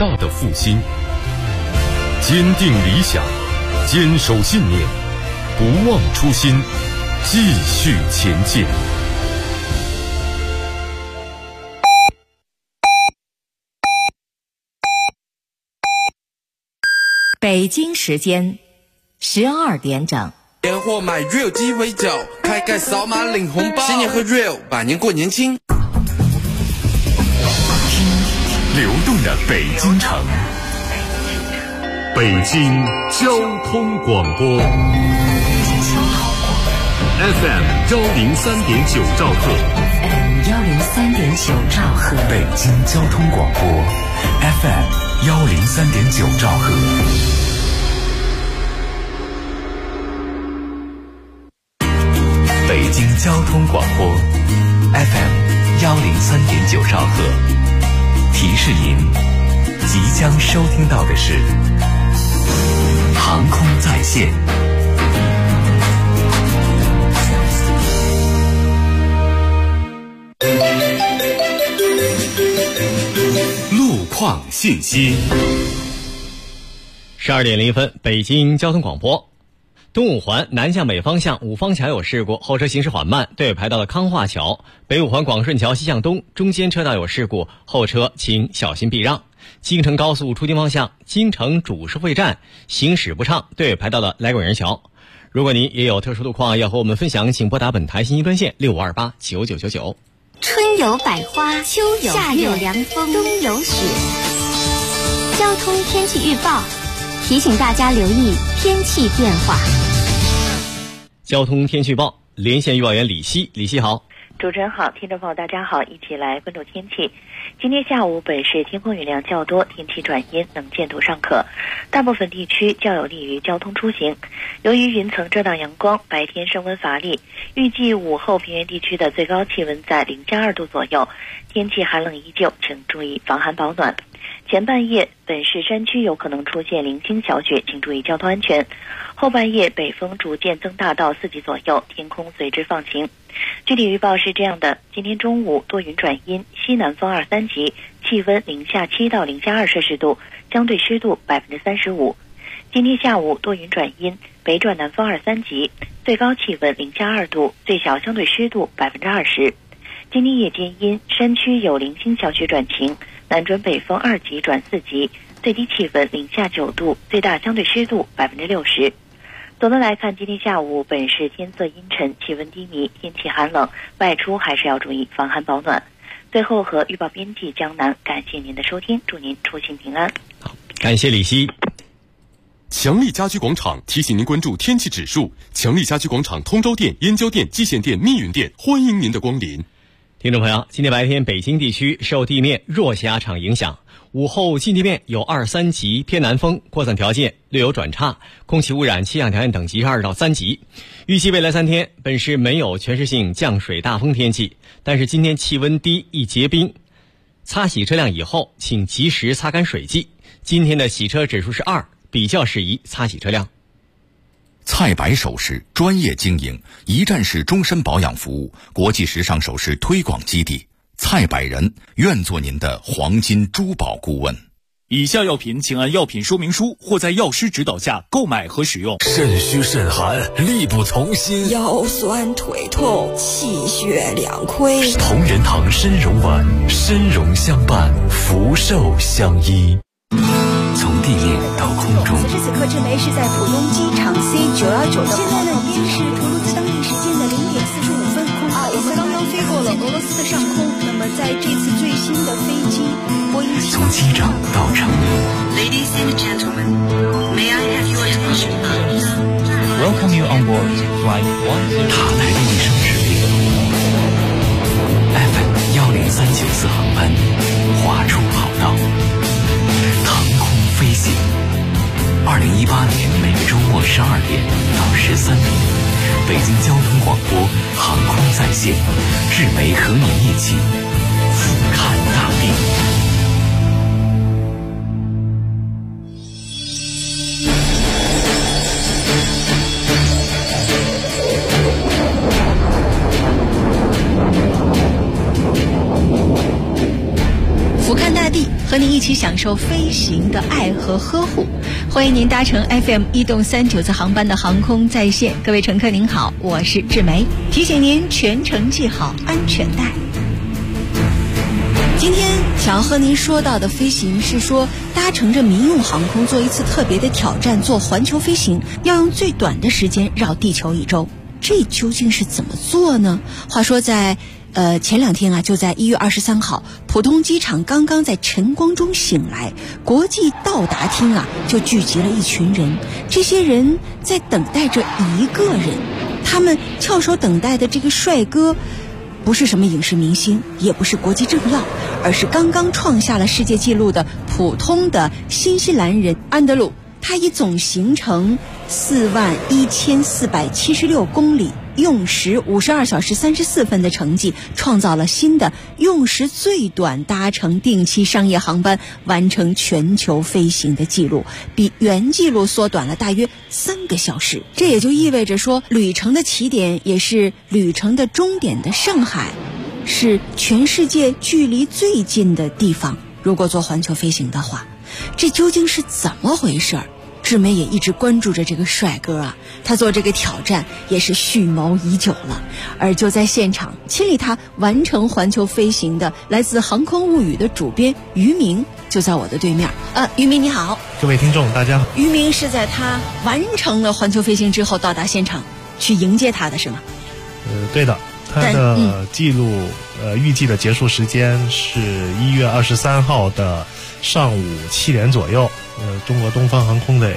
大的复兴。坚定理想，坚守信念，不忘初心，继续前进。 北京时间12点整。 年货买 real 鸡尾酒，开盖扫码领红包，新年喝 real， 百年过年轻。 流动的北京城，北京交通广播 FM 103.9兆赫，103.9兆赫，北京交通广播 FM 103.9兆赫。北京交通广播 FM 103.9兆赫，提示您即将收听到的是航空在线。路况信息。 12点01分，北京交通广播。东五环南向北方向五方桥有事故，后车行驶缓慢，队尾排到了康化桥。北五环广顺桥西向东中间车道有事故，后车请小心避让。京承高速出京方向京承主收费站行驶不畅，队尾排到了来广园桥。如果您也有特殊路况要和我们分享，请拨打本台信息专线65289999。 春有百花，秋有夏有凉风，冬有雪。交通天气预报提醒大家留意天气变化。 交通天气预报，连线预报员李希。李希好。 主持人好，听众朋友大家好，一起来关注天气。今天下午本市天空云量较多，天气转阴，能见度尚可，大部分地区较有利于交通出行。由于云层遮挡阳光，白天升温乏力，预计午后平原地区的最高气温在0+2度左右，天气寒冷依旧，请注意防寒保暖。前半夜本市山区有可能出现零星小雪，请注意交通安全。后半夜北风逐渐增大到4级左右，天空随之放晴。具体预报是这样的：今天中午多云转阴，西南风2、3级，气温0+7到0+2摄氏度，相对湿度35%。今天下午多云转阴，北转南风2、3级，最高气温0+2度，最小相对湿度20%。今天夜间阴，山区有零星小雪转晴，南转北风2级转4级，最低气温0+9度，最大相对湿度60%。总的来看，今天下午本市天色阴沉，气温低迷，天气寒冷，外出还是要注意防寒保暖。最后和预报编辑江南，感谢您的收听，祝您出行平安。 好，感谢李希。 强力家居广场提醒您关注天气指数。强力家居广场通州店、燕郊店、蓟县店、密云店，欢迎您的光临。 听众朋友，今天白天北京地区受地面弱气压场影响，午后近地面有2、3级偏南风，扩散条件略有转差，空气污染气象条件等级是2到3级。预计未来3天本市没有全市性降水大风天气，但是今天气温低易结冰，擦洗车辆以后请及时擦干水迹。今天的洗车指数是2，比较适宜擦洗车辆。 蔡白首饰专业经营，一站式终身保养服务，国际时尚首饰推广基地。蔡百人愿做您的黄金珠宝顾问。 以下药品请按药品说明书或在药师指导下购买和使用。 肾虚肾寒，力不从心， 腰酸腿痛，气血两亏。 同仁堂参茸丸，参茸相伴，福寿相依。 从地面到空中， 此时此刻正梅是在浦东机场 C919的。现在呢，已经是图卢兹当地时间的0点45分，我们刚刚飞过了俄罗斯的上空。那么在这次最新的飞机波音787， 从机长到城里。 Ladies and gentlemen, may I have your attention, please? Welcome you on board Flight 10. 塔台的一声指令 ，FM 10394航班划出跑道。飞行，2018年每个周末12点到13点，北京交通广播航空在线，志梅和你一起俯瞰大地。 俯瞰大地，和你一起起享受飞行的爱和呵护。欢迎您搭乘 FM 1动39次航班的航空在线。各位乘客您好，我是志梅，提醒您全程系好安全带。今天想要和您说到的飞行是说，搭乘着民用航空做一次特别的挑战，做环球飞行，要用最短的时间绕地球1周。这究竟是怎么做呢？话说在前2天啊，就在1月23号，浦东机场刚刚在晨光中醒来，国际到达厅啊就聚集了一群人。这些人在等待着一个人，他们翘首等待的这个帅哥不是什么影视明星，也不是国际政要，而是刚刚创下了世界纪录的普通的新西兰人安德鲁。他以总行程41476公里，用时52小时34分的成绩，创造了新的用时最短搭乘定期商业航班完成全球飞行的记录，比原纪录缩短了大约3个小时。这也就意味着说，旅程的起点也是旅程的终点的上海，是全世界距离最近的地方。如果做环球飞行的话，这究竟是怎么回事？志梅也一直关注着这个帅哥啊，他做这个挑战也是蓄谋已久了。而就在现场亲历他完成环球飞行的来自航空物语的主编于明就在我的对面。于明你好。 各位听众大家好。 于明是在他完成了环球飞行之后到达现场去迎接他的是吗？ 对的，他的记录预计的结束时间是1月23号的上午7点左右。中国东方航空的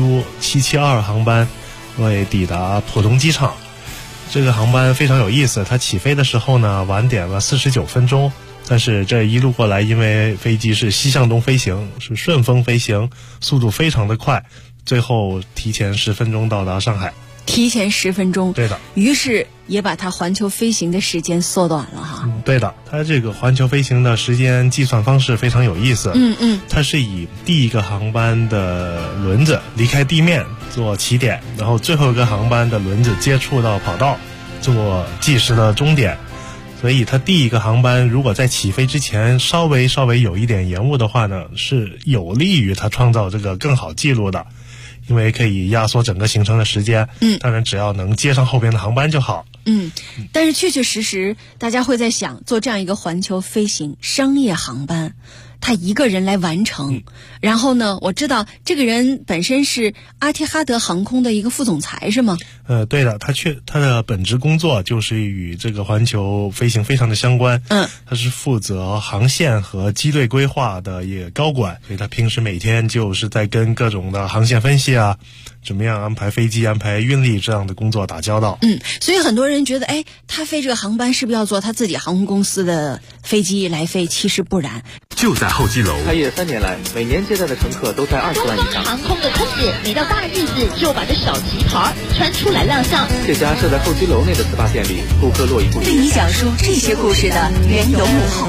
MU772 航班会抵达浦东机场。这个航班非常有意思，它起飞的时候呢晚点了49分钟，但是这一路过来，因为飞机是西向东飞行，是顺风飞行，速度非常的快，最后提前10分钟到达上海。 提前10分钟， 对的， 于是也把它环球飞行的时间缩短了哈。 对的，它这个环球飞行的时间计算方式非常有意思。它是以第一个航班的轮子离开地面做起点，然后最后一个航班的轮子接触到跑道做计时的终点。所以它第一个航班如果在起飞之前稍微有一点延误的话呢，是有利于它创造这个更好记录的。因为可以压缩整个行程的时间，当然只要能接上后边的航班就好。 但是确确实实大家会在想，做这样一个环球飞行商业航班，他一个人来完成，然后呢，我知道这个人本身是阿提哈德航空的一个副总裁是吗？ 对的，他的本职工作就是与这个环球飞行非常的相关。他是负责航线和机队规划的一个高管，所以他平时每天就是在跟各种的航线分析啊，怎么样安排飞机、安排运力这样的工作打交道。 所以很多人觉得，他飞这个航班是不是要坐他自己航空公司的飞机来飞？其实不然。 就在候机楼， 开业3年来，每年接待的乘客都在20万以上。 东方航空的空姐每到大日子就把这小旗袍穿出来亮相。 这家设在候机楼内的 SPA 店里，顾客络绎不绝。 为你讲述这些故事的缘由幕后。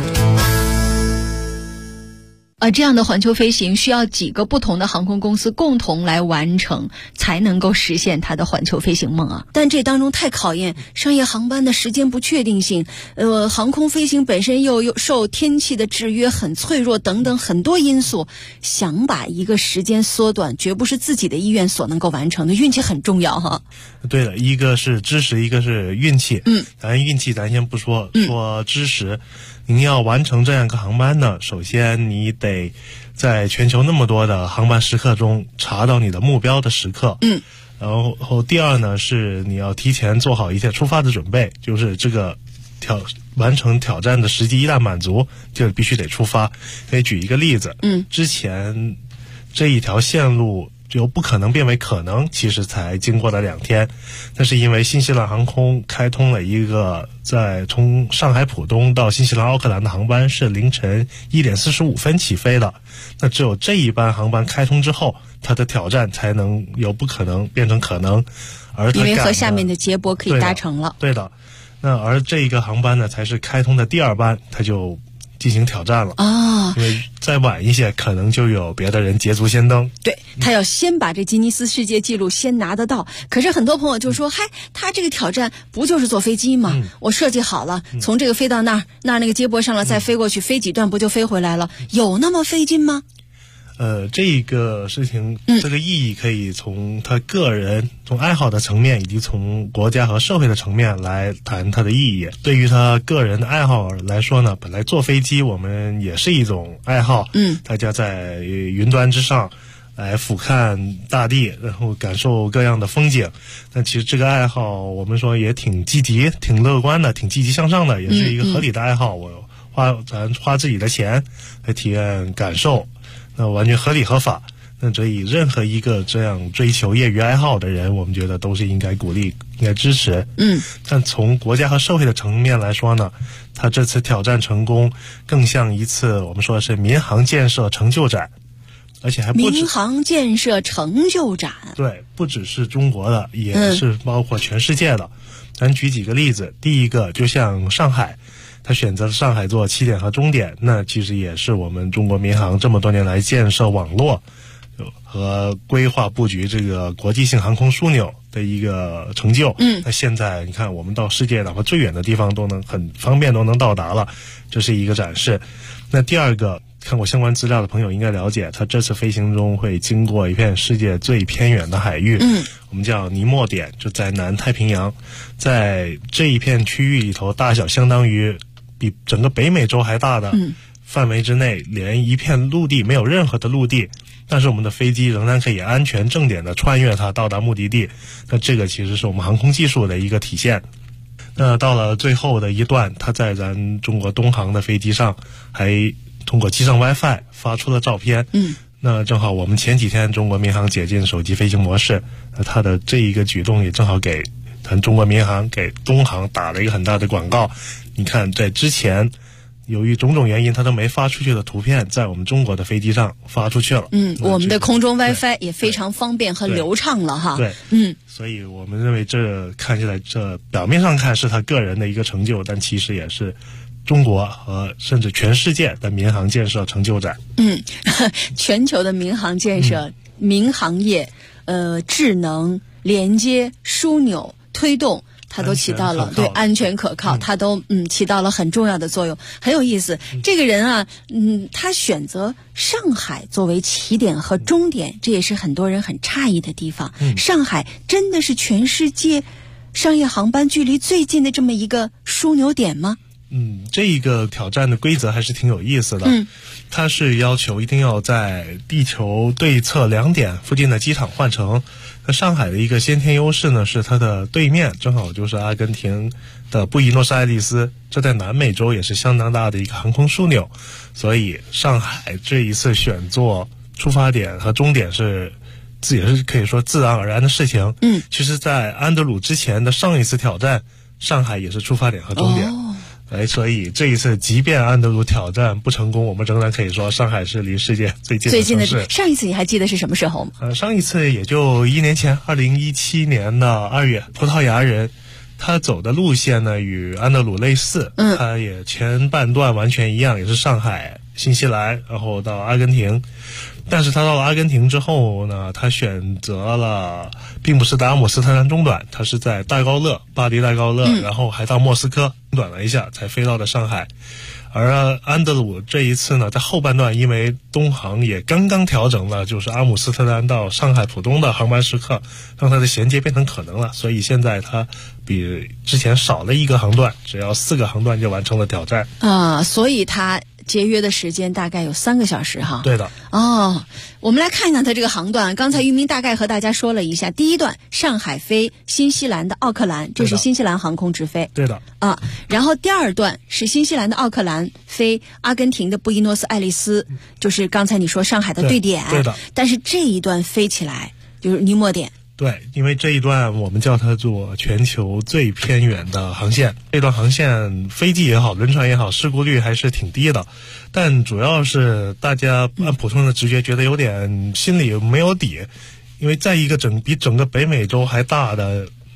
这样的环球飞行需要几个不同的航空公司共同来完成，才能够实现它的环球飞行梦啊！但这当中太考验商业航班的时间不确定性，航空飞行本身又受天气的制约，很脆弱等等很多因素，想把一个时间缩短，绝不是自己的意愿所能够完成的，运气很重要哈。 对的，一个是知识，一个是运气。咱运气咱先不说，说知识。您要完成这样一个航班呢，首先你得在全球那么多的航班时刻中查到你的目标的时刻。然后第二呢，是你要提前做好一切出发的准备，就是这个完成挑战的时机一旦满足，就必须得出发。可以举一个例子，之前这一条线路由不可能变为可能，其实才经过了2天。那是因为新西兰航空开通了一个在从上海浦东到新西兰奥克兰的航班，是凌晨1点45分起飞的。那只有这一班航班开通之后，它的挑战才能由不可能变成可能。而因为和下面的接驳可以达成了。 对的。那而这一个航班呢，才是开通的第2班，它就进行挑战了啊， 因为再晚一些可能就有别的人捷足先登。 对，他要先把这吉尼斯世界纪录先拿得到。可是很多朋友就说，嗨，他这个挑战不就是坐飞机吗？我设计好了，从这个飞到那个接驳上了，再飞过去，飞几段不就飞回来了？有那么费劲吗？ 这个事情，这个意义可以从他个人、从爱好的层面，以及从国家和社会的层面来谈它的意义。对于他个人的爱好来说呢，本来坐飞机我们也是一种爱好，大家在云端之上来俯瞰大地，然后感受各样的风景。但其实这个爱好，我们说也挺积极、挺乐观的、挺积极向上的，也是一个合理的爱好。我花自己的钱来体验感受。那完全合理合法，那所以任何一个这样追求业余爱好的人，我们觉得都是应该鼓励、应该支持。但从国家和社会的层面来说呢，他这次挑战成功，更像一次我们说的是民航建设成就展，而且还不止民航建设成就展。 对，不只是中国的，也是包括全世界的。咱举几个例子，第一个就像上海。他选择了上海做起点和终点，那其实也是我们中国民航这么多年来建设网络和规划布局这个国际性航空枢纽的一个成就。那现在你看，我们到世界哪怕最远的地方都能很方便都能到达了，这是一个展示。那第二个，看过相关资料的朋友应该了解，他这次飞行中会经过一片世界最偏远的海域，我们叫尼莫点，就在南太平洋。在这一片区域里头，大小相当于比整个北美洲还大的范围之内，连一片陆地没有任何的陆地，但是我们的飞机仍然可以安全正点的穿越它到达目的地。那这个其实是我们航空技术的一个体现。那到了最后的一段，它在咱中国东航的飞机上还通过机上 WiFi 发出了照片。那正好我们前几天中国民航解禁手机飞行模式，那它的这一个举动也正好给咱中国民航给东航打了一个很大的广告。你看，在之前由于种种原因它都没发出去的图片，在我们中国的飞机上发出去了。 我们的空中 WiFi 也非常方便和流畅了哈。 对，所以我们认为这看起来这表面上看是他个人的一个成就，但其实也是中国和甚至全世界的民航建设成就展。 全球的民航建设、民航业，智能、连接、枢纽、推动。它都起到了对安全可靠，它都起到了很重要的作用，很有意思。这个人啊，他选择上海作为起点和终点，这也是很多人很诧异的地方。上海真的是全世界商业航班距离最近的这么一个枢纽点吗？ 这一个挑战的规则还是挺有意思的。它是要求一定要在地球对侧2点附近的机场换乘。那上海的一个先天优势呢，是它的对面正好就是阿根廷的布宜诺斯艾利斯，这在南美洲也是相当大的一个航空枢纽，所以上海这一次选做出发点和终点也是可以说自然而然的事情。其实在安德鲁之前的上一次挑战，上海也是出发点和终点。所以这一次即便安德鲁挑战不成功，我们仍然可以说上海是离世界最近的城市。 上一次你还记得是什么时候吗？ 上一次也就1年前，2017年的2月，葡萄牙人他走的路线呢与安德鲁类似，他也前半段完全一样，也是上海、新西兰，然后到阿根廷。但是他到了阿根廷之后呢，他选择了并不是在阿姆斯特丹中转，他是在巴黎戴高乐，然后还到莫斯科中转了一下才飞到的上海。而安德鲁这一次呢，在后半段因为东航也刚刚调整了就是阿姆斯特丹到上海浦东的航班时刻，让它的衔接变成可能了，所以现在它比之前少了一个航段，只要4个航段就完成了挑战所以它节约的时间大概有3个小时哈。 对的。 我们来看一看它这个航段。刚才于明大概和大家说了一下，第一段上海飞新西兰的奥克兰，这是新西兰航空直飞。 对的。 然后第二段是新西兰的奥克兰飞阿根廷的布宜诺斯艾利斯，就是刚才你说上海的对点。 对的。 但是这一段飞起来就是尼莫点。 对，因为这一段我们叫它做全球最偏远的航线，这段航线飞机也好，轮船也好，事故率还是挺低的，但主要是大家按普通的直觉觉得有点心里没有底，因为在一个比整个北美洲还大的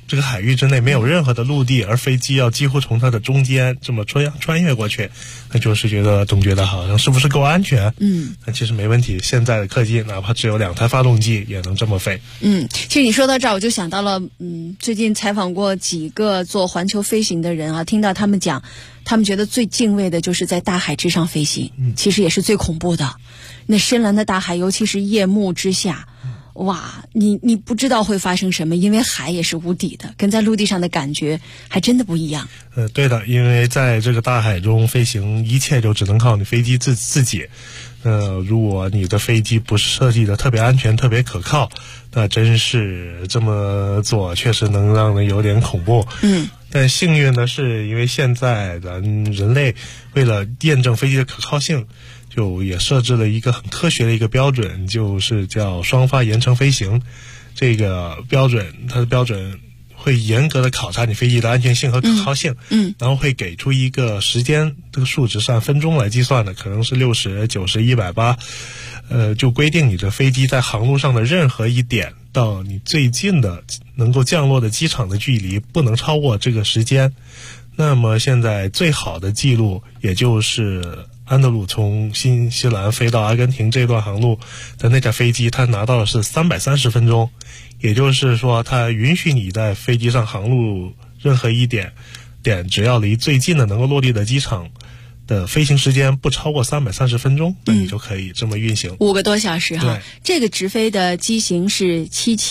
这个海域之内没有任何的陆地，而飞机要几乎从它的中间这么穿越过去，那就是总觉得好像是不是够安全？但其实没问题，现在的客机哪怕只有2台发动机也能这么飞。 其实你说到这儿，我就想到了，最近采访过几个做环球飞行的人啊，听到他们讲，他们觉得最敬畏的就是在大海之上飞行，其实也是最恐怖的。那深蓝的大海，尤其是夜幕之下，哇，你不知道会发生什么，因为海也是无底的，跟在陆地上的感觉还真的不一样。 对的，因为在这个大海中飞行，一切就只能靠你飞机自己。如果你的飞机不是设计的特别安全、特别可靠，那真是这么做确实能让人有点恐怖。但幸运的是，因为现在咱人类为了验证飞机的可靠性，就也设置了一个很科学的一个标准，就是叫双发盐城飞行。这个标准，它的标准会严格的考察你飞机的安全性和可靠性，然后会给出一个时间，这个数值是按分钟来计算的，可能是60、90、180，就规定你的飞机在航路上的任何一点到你最近的能够降落的机场的距离不能超过这个时间。那么现在最好的记录，也就是安德鲁从新西兰飞到阿根廷这段航路的那架飞机，它拿到的是330分钟，也就是说它允许你在飞机上航路任何一点只要离最近的能够落地的机场的飞行时间不超过330分钟，那你就可以这么运行 5个多小时哈。这个直飞的机型是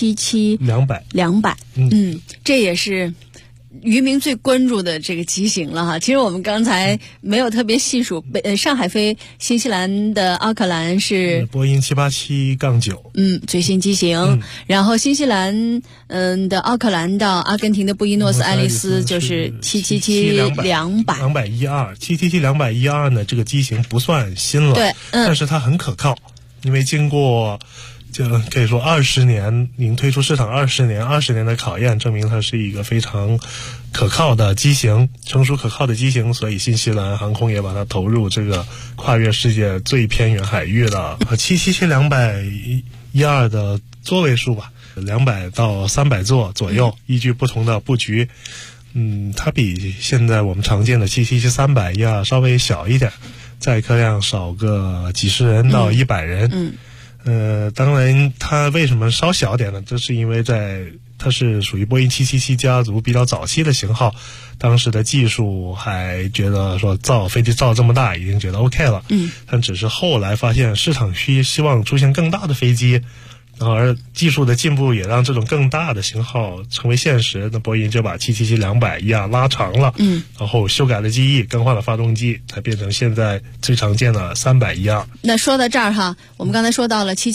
777-200，这也是渔民最关注的这个机型了哈。其实我们刚才没有特别细数，上海飞新西兰的奥克兰是波音787-9， 最新机型。然后新西兰的奥克兰到阿根廷的布宜诺斯艾利斯就是777-200，777-212呢，这个机型不算新了，对，但是它很可靠，因为经过就可以说20年，您推出市场20年的考验，证明它是一个非常可靠的机型，成熟可靠的机型，所以新西兰航空也把它投入这个跨越世界最偏远海域的777-212的座位数吧，200到300座左右，依据不同的布局。它比现在我们常见的777-300稍微小一点，载客量少个几十人到100人。当然它为什么稍小点呢？这是因为它是属于波音777家族比较早期的型号，当时的技术还觉得说造飞机造这么大已经觉得 OK 了，但只是后来发现市场希望出现更大的飞机，然后而技术的进步也让这种更大的型号成为现实，那波音就把777-200拉长了，然后修改了机翼，更换了发动机，才变成现在最常见的300-2。 那说到这儿哈，我们刚才说到了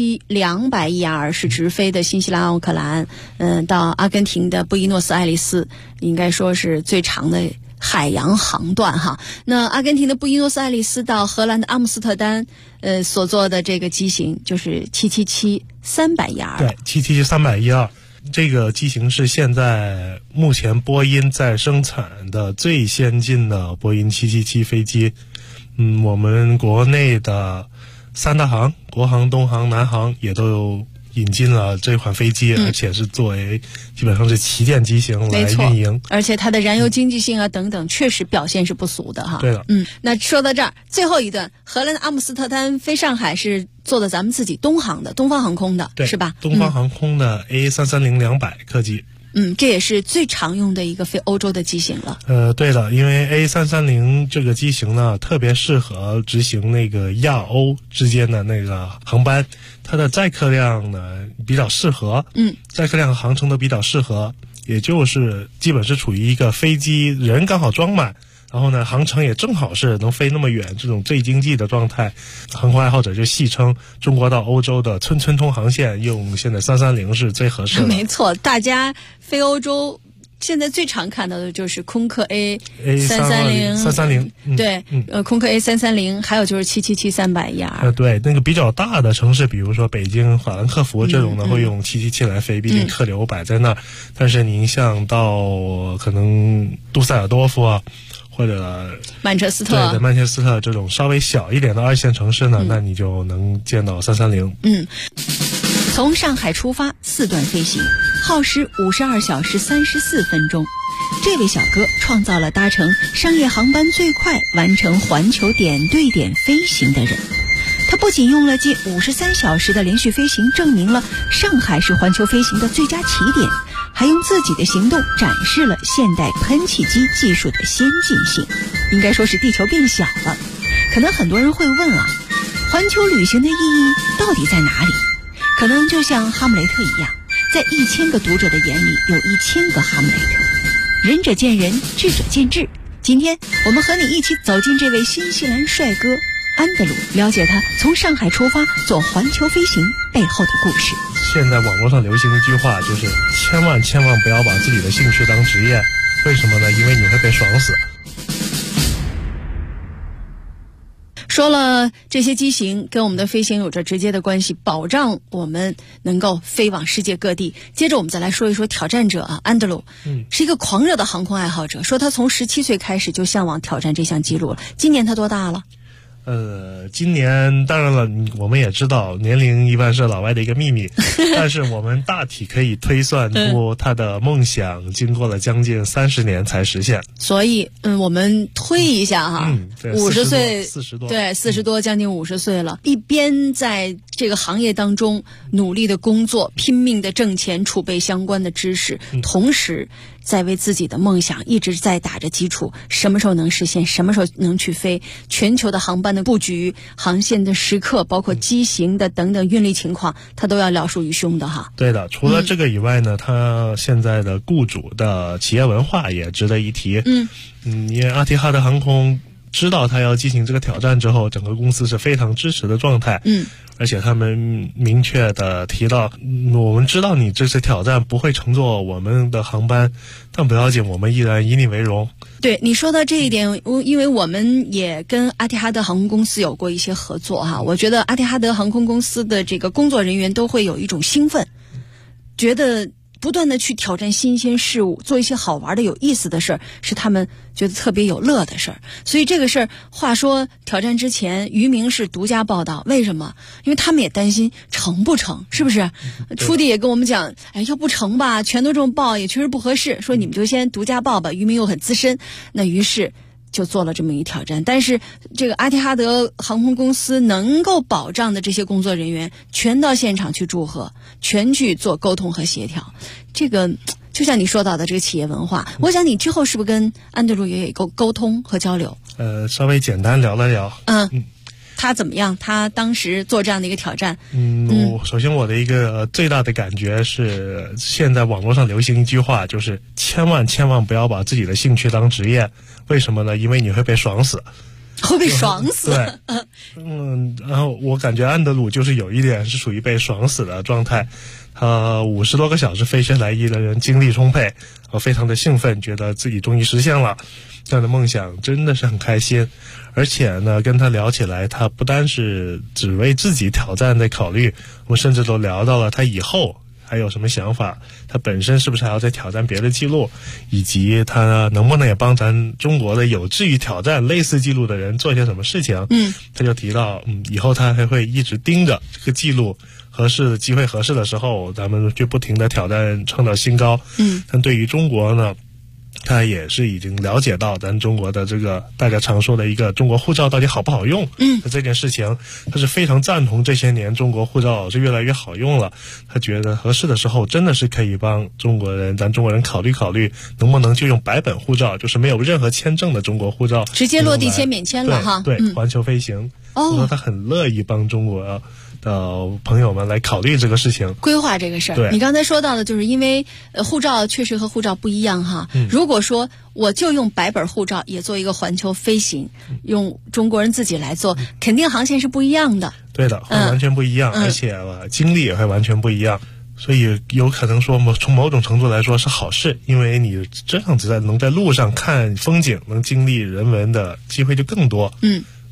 777-200是直飞的新西兰奥克兰，到阿根廷的布宜诺斯艾利斯，应该说是最长的海洋航段哈。那阿根廷的布宜诺斯艾利斯到荷兰的阿姆斯特丹，所做的这个机型就是777-300。 对，777-300这个机型是现在目前波音在生产的最先进的波音777飞机。我们国内的3大航，国航、东航、南航也都引进了这款飞机，而且是作为基本上是旗舰机型来运营， 而且它的燃油经济性啊等等，确实表现是不俗的哈。 对的， 那说到这儿，最后一段，荷兰的阿姆斯特丹飞上海是做的咱们自己东航的东方航空的，是吧？ 东方航空的 A330-200客机。 这也是最常用的一个飞欧洲的机型了。 对的，因为 A330 这个机型呢，特别适合执行那个亚欧之间的那个航班，它的载客量呢比较适合，载客量和航程都比较适合，也就是基本是处于一个飞机人刚好装满，然后呢航程也正好是能飞那么远，这种最经济的状态。航空爱好者就戏称中国到欧洲的村通航线用现在330是最合适的。 没错，大家飞欧洲现在最常看到的就是空客 A330，对，空客 A330，还有就是777-300。 对，那个比较大的城市，比如说北京、法兰克福这种的，会用777来飞，毕竟客流摆在那儿。但是您像到可能杜塞尔多夫啊，或者曼彻斯特， 对，曼彻斯特这种稍微小一点的2线城市呢，那你就能见到330。 从上海出发4段飞行， 耗时52小时34分钟。这位小哥创造了搭乘商业航班最快完成环球点对点飞行的人。他不仅用了近53小时的连续飞行证明了上海是环球飞行的最佳起点，还用自己的行动展示了现代喷气机技术的先进性。应该说是地球变小了。可能很多人会问啊，环球旅行的意义到底在哪里？可能就像哈姆雷特一样，在1000个读者的眼里有1000个哈姆雷特。仁者见仁，智者见智。今天我们和你一起走进这位新西兰帅哥安德鲁，了解他从上海出发做环球飞行背后的故事。 现在网络上流行一句话，就是千万不要把自己的兴趣当职业。为什么呢？因为你会被爽死。 说了这些机型跟我们的飞行有着直接的关系，保障我们能够飞往世界各地。接着我们再来说一说挑战者啊，安德鲁是一个狂热的航空爱好者，说他从17岁开始就向往挑战这项记录了。今年他多大了？ 今年当然了，我们也知道年龄一般是老外的一个秘密，但是我们大体可以推算出他的梦想经过了将近30年才实现。 所以我们推一下哈，50岁 40多， 对，40多将近50岁了，一边在这个行业当中努力的工作，拼命的挣钱，储备相关的知识，同时在为自己的梦想一直在打着基础，什么时候能实现，什么时候能去飞。全球的航班的布局、航线的时刻，包括机型的等等运力情况，他都要了如于胸的哈。 对的，除了这个以外呢，他现在的雇主的企业文化也值得一提。因为阿提哈德航空知道他要进行这个挑战之后，整个公司是非常支持的状态。而且他们明确的提到，我们知道你这次挑战不会乘坐我们的航班，但不要紧，我们依然以你为荣。 对，你说到这一点，因为我们也跟阿提哈德航空公司有过一些合作哈，我觉得阿提哈德航空公司的这个工作人员都会有一种兴奋，觉得不断的去挑战新鲜事物，做一些好玩的有意思的事儿，是他们觉得特别有乐的事儿。所以这个事儿，话说挑战之前于明是独家报道，为什么？因为他们也担心成不成，是不是？初弟也跟我们讲，要不成吧，全都这么报也确实不合适，说你们就先独家报吧。于明又很资深，那于是就做了这么一挑战。但是这个阿提哈德航空公司能够保障的这些工作人员全到现场去祝贺，全去做沟通和协调。这个就像你说到的这个企业文化，我想你之后是不是跟安德鲁也有沟通和交流？ 稍微简单聊了聊。 他怎么样？他当时做这样的一个挑战？ 首先我的一个最大的感觉是，现在网络上流行一句话，就是千万不要把自己的兴趣当职业。为什么呢？因为你会被爽死。 会被爽死。 对，然后我感觉安德鲁就是有一点是属于被爽死的状态。50多个小时飞雪来伊的人精力充沛，非常的兴奋，觉得自己终于实现了这样的梦想，真的是很开心。而且呢，跟他聊起来，他不单是只为自己挑战在考虑，我们甚至都聊到了他以后还有什么想法，他本身是不是还要再挑战别的记录，以及他能不能也帮咱中国的有志于挑战类似记录的人做些什么事情。他就提到以后他还会一直盯着这个记录，合适的机会合适的时候，咱们就不停的挑战，创造新高。但对于中国呢，他也是已经了解到咱中国的这个大家常说的一个中国护照到底好不好用。这件事情他是非常赞同，这些年中国护照是越来越好用了，他觉得合适的时候真的是可以帮咱中国人考虑考虑，能不能就用白本护照，就是没有任何签证的中国护照， 直接落地签免签了哈。 对，环球飞行。说他很乐意帮中国朋友们来考虑这个事情， 规划这个事儿。你刚才说到的就是因为护照确实和护照不一样哈。如果说我就用白本护照也做一个环球飞行，用中国人自己来做，肯定航线是不一样的。 对的，会完全不一样，而且经历也会完全不一样。所以有可能说从某种程度来说是好事，因为你这样子能在路上看风景，能经历人文的机会就更多。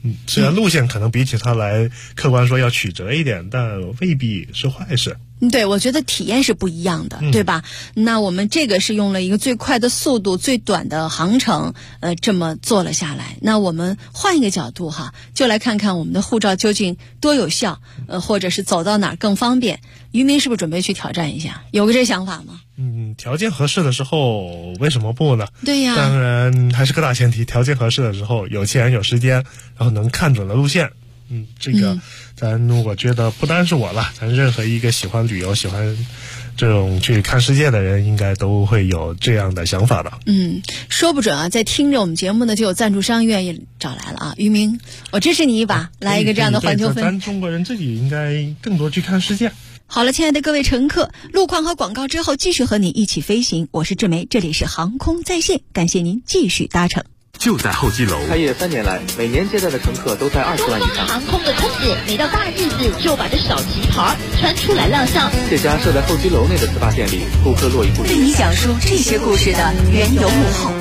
虽然路线可能比起它来客观说要曲折一点，但未必是坏事。 对，我觉得体验是不一样的，对吧？那我们这个是用了一个最快的速度、最短的航程，这么做了下来。那我们换一个角度哈，就来看看我们的护照究竟多有效，或者是走到哪儿更方便。于明是不是准备去挑战一下？有个这想法吗？ 条件合适的时候为什么不呢？ 对呀， 当然还是个大前提，条件合适的时候，有钱有时间，然后能看准了路线。这个我觉得不单是我了，咱任何一个喜欢旅游、喜欢这种去看世界的人，应该都会有这样的想法的。 说不准啊，在听着我们节目呢，就有赞助商愿意找来了啊。于明，我支持你一把，来一个这样的环球分。 咱中国人自己应该更多去看世界。 好了，亲爱的各位乘客，路况和广告之后继续和你一起飞行。我是志梅，这里是航空在线，感谢您继续搭乘。 就在候机楼， 开业3年来，每年接待的乘客都在20万以上。 航空的空姐每到大日子就把这小旗牌传出来亮相。 这家设在候机楼内的SPA店里，顾客络绎不绝。 为你讲述这些故事的缘由幕后。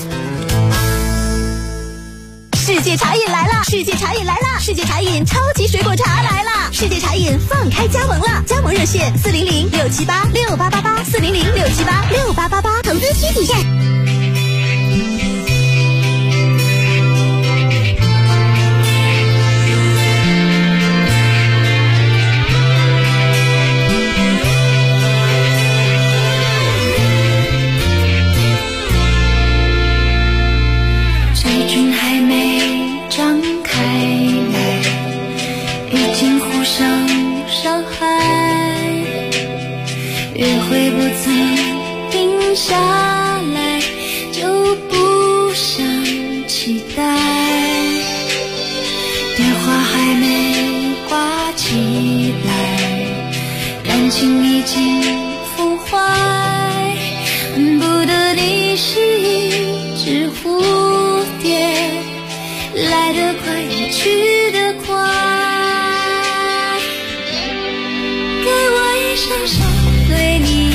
世界茶饮来了！世界茶饮来了！世界茶饮超级水果茶来了！世界茶饮放开加盟了！加盟热线400-678-6888，400-678-6888，投资需体现。 下来就不想期待，电话还没挂起来，感情已经腐坏，恨不得你是一只蝴蝶，来得快也去得快，给我一双手对你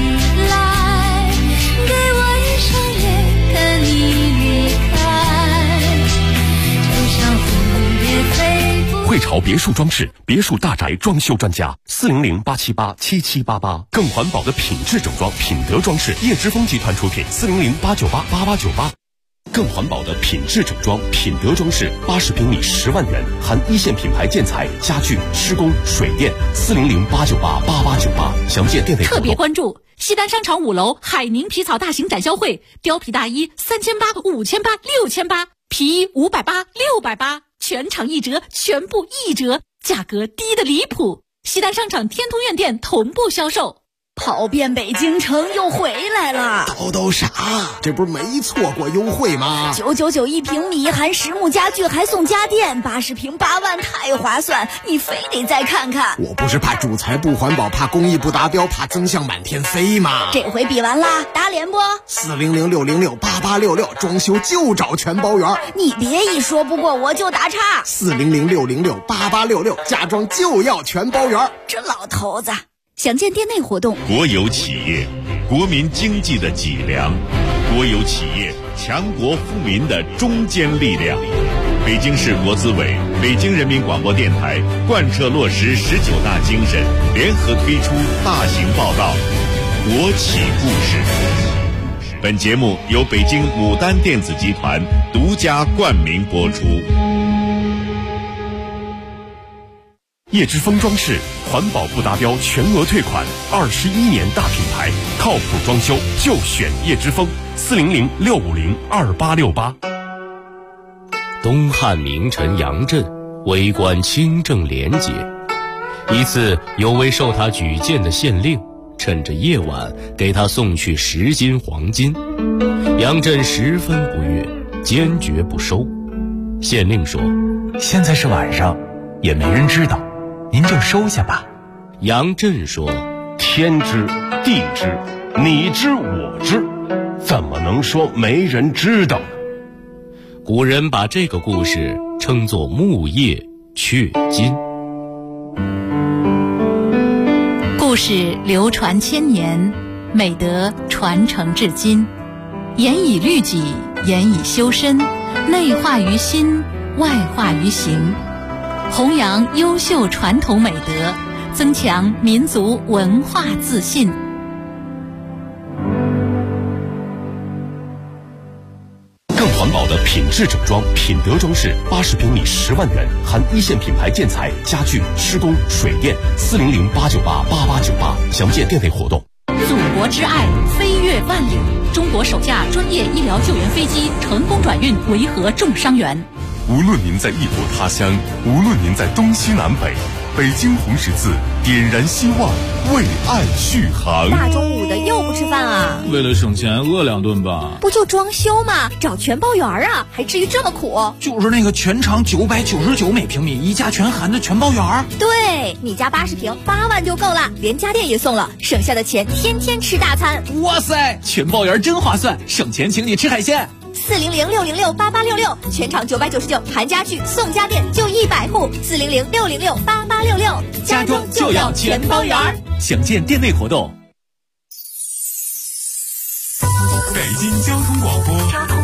汇潮别墅装饰，别墅大宅装修专家，400-878-7788，更环保的品质整装，品德装饰，叶之峰集团出品，400-898-8898，更环保的品质整装，品德装饰，80平米10万元，含一线品牌建材、家具、施工、水电，400-898-8898，详见店内活动。 特别关注西单商场5楼海宁皮草大型展销会，貂皮大衣3800、5800、6800，皮衣580、680。全场1折，全部1折，价格低的离谱。西单商场天通苑店同步销售。 跑遍北京城又回来了， 都傻，这不是没错过优惠吗 ？999一平米，含实木家具还送家电，80平8万，太划算，你非得再看看。 我不是怕主材不环保，怕工艺不达标，怕增项满天飞吗？ 这回比完啦，打脸不 ？400-606-8866，装修就找全包圆。 你别一说不过我就打岔。 400-606-8866，家装就要全包圆。 这老头子。详见店内活动。 国有企业，国民经济的脊梁；国有企业，强国富民的中坚力量。北京市国资委、北京人民广播电台贯彻落实19大精神，联合推出大型报道《国企故事》。本节目由北京牡丹电子集团独家冠名播出。 叶之峰装饰，环保不达标全额退款，21年大品牌，靠谱装修就选叶之峰，400-650-2868。 东汉名臣杨震为官清正廉洁，一次有位受他举荐的县令趁着夜晚给他送去10斤黄金，杨震十分不悦，坚决不收。县令说：“ 现在是晚上，也没人知道。您就收下吧。” 杨震说：“ 天知地知，你知我知，怎么能说没人知道呢？” 古人把这个故事称作木叶雀金。 故事流传千年，美德传承至今，严以律己，严以修身，内化于心， 外化于行，弘扬优秀传统美德，增强民族文化自信。 更环保的品质整装，品德装饰，80平米10万元，含一线品牌建材、家具、施工、水电，400-898-8898，详见店内活动。 祖国之爱飞越万里，中国首架专业医疗救援飞机成功转运维和重伤员。 无论您在异国他乡，无论您在东西南北，北京红十字点燃希望，为爱续航。 大中午的又不吃饭啊？ 为了省钱饿2顿吧。 不就装修吗？找全包园啊，还至于这么苦？ 就是那个全长999每平米，一价全含的全包园。 对，你家80平8万就够了，连家电也送了，省下的钱天天吃大餐。 哇塞，全包园真划算，省钱请你吃海鲜。 400-606-8866，全场999，含家具送家电，就100户。400-606-8866， 家装就要全包园，详见店内活动。 北京交通广播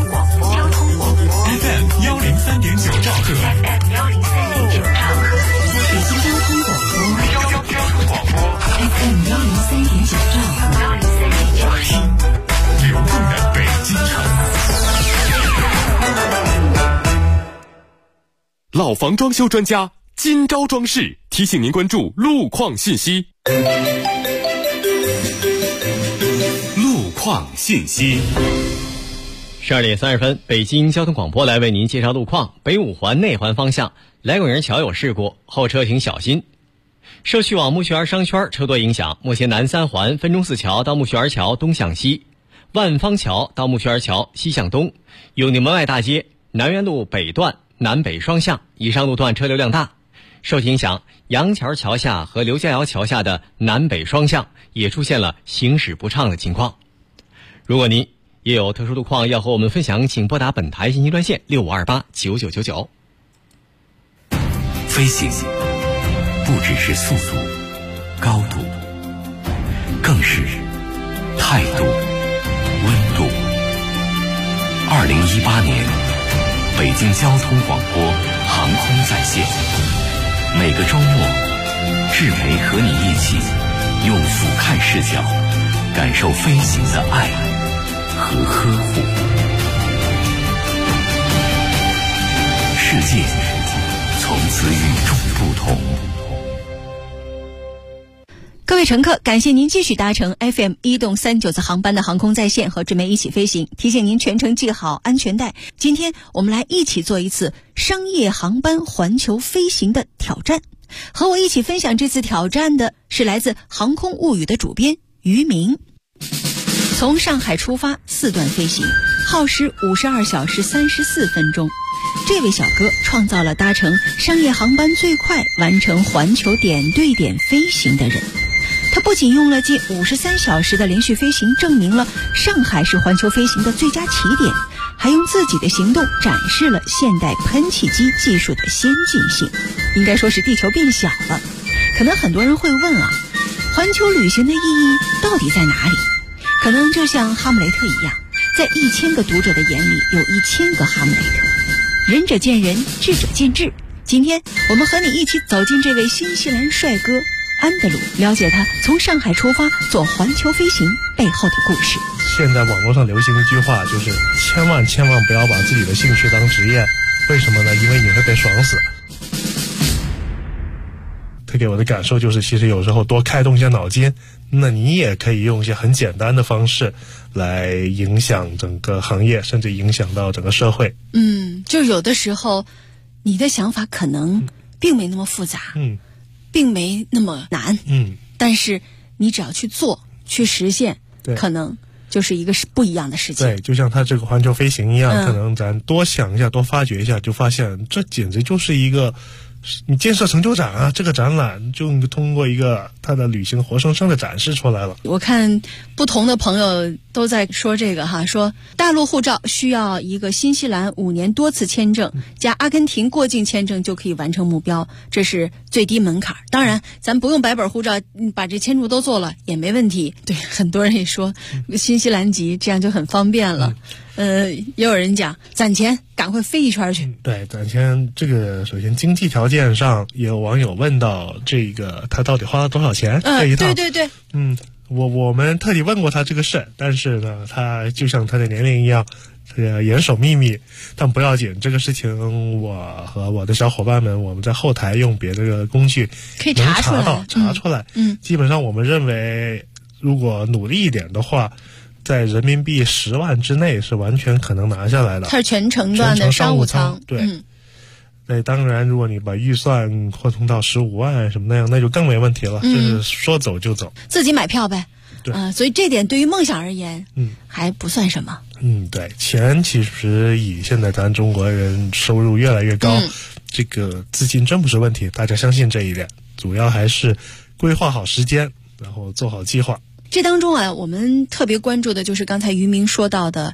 FM 103.9兆赫， 北京交通广播 FM 103.9兆赫， 听流动的北京城。 老房装修专家今朝装饰提醒您关注路况信息。 路况信息。 12点30分，北京交通广播来为您介绍路况。北五环内环方向来广营桥有事故，后车请小心。受去往木樨园商圈车多影响，目前南3环分钟寺桥到木樨园桥东向西，万方桥到木樨园桥西向东，永定门外大街南园路北段南北双向以上路段车流量大。受影响，杨桥桥下和刘家窑桥下的南北双向也出现了行驶不畅的情况。如果您也有特殊路况要和我们分享，请拨打本台信息专线65289999。 飞行不只是速度、高度，更是态度、温度。2018年，北京交通广播航空在线，每个周末，志梅和你一起用俯瞰视角感受飞行的爱和呵护。世界从此与众不同。 各位乘客，感谢您继续搭乘 FM 139次航班的航空在线，和志梅一起飞行。提醒您全程系好安全带。今天我们来一起做一次商业航班环球飞行的挑战。和我一起分享这次挑战的是来自航空物语的主编于明。从上海出发4段飞行，耗时52小时34分钟。这位小哥创造了搭乘商业航班最快完成环球点对点飞行的人。他不仅用了近53小时的连续飞行证明了上海是环球飞行的最佳起点，还用自己的行动展示了现代喷气机技术的先进性。应该说是地球变小了。可能很多人会问啊，环球旅行的意义到底在哪里？可能就像哈姆雷特一样，在1000个读者的眼里有1000个哈姆雷特。仁者见仁，智者见智。今天我们和你一起走进这位新西兰帅哥安德鲁，了解他从上海出发做环球飞行背后的故事。 现在网络上流行一句话，就是千万不要把自己的兴趣当职业。为什么呢？因为你会被爽死。他给我的感受就是，其实有时候多开动一下脑筋，那你也可以用一些很简单的方式来影响整个行业，甚至影响到整个社会。 就有的时候你的想法可能并没那么复杂，并没那么难，但是你只要去做去实现，可能就是一个不一样的事情。 对，就像他这个环球飞行一样，可能咱多想一下，多发掘一下，就发现这简直就是一个你建设成就展啊！这个展览就通过一个他的旅行活生生的展示出来了。 我看不同的朋友都在说这个哈，说大陆护照需要一个新西兰5年多次签证加阿根廷过境签证就可以完成目标，这是最低门槛。当然咱不用白本护照，把这签注都做了也没问题。对，很多人也说新西兰籍这样就很方便了。 也有人讲攒钱赶快飞一圈去。 对，攒钱这个首先经济条件上，也有网友问到这个他到底花了多少钱这一趟。 对， 我们特地问过他这个事，但是呢，他就像他的年龄一样，严守秘密。但不要紧，这个事情我和我的小伙伴们，我们在后台用别的工具可以能查出来。基本上我们认为，如果努力一点的话，在人民币10万之内是完全可能拿下来的。 它是全程段的商务舱， 对。那当然，如果你把预算扩充到15万什么那样，那就更没问题了。就是说走就走， 自己买票呗。 对， 所以这点对于梦想而言，还不算什么。 对，钱其实以现在咱中国人收入越来越高，这个资金真不是问题，大家相信这一点。主要还是规划好时间，然后做好计划。 这当中啊，我们特别关注的就是刚才于明说到的